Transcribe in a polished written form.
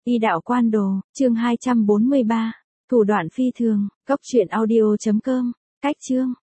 Y đạo quan đồ, chương 243. Thủ đoạn phi thường, cốc truyện audio.com, cách chương.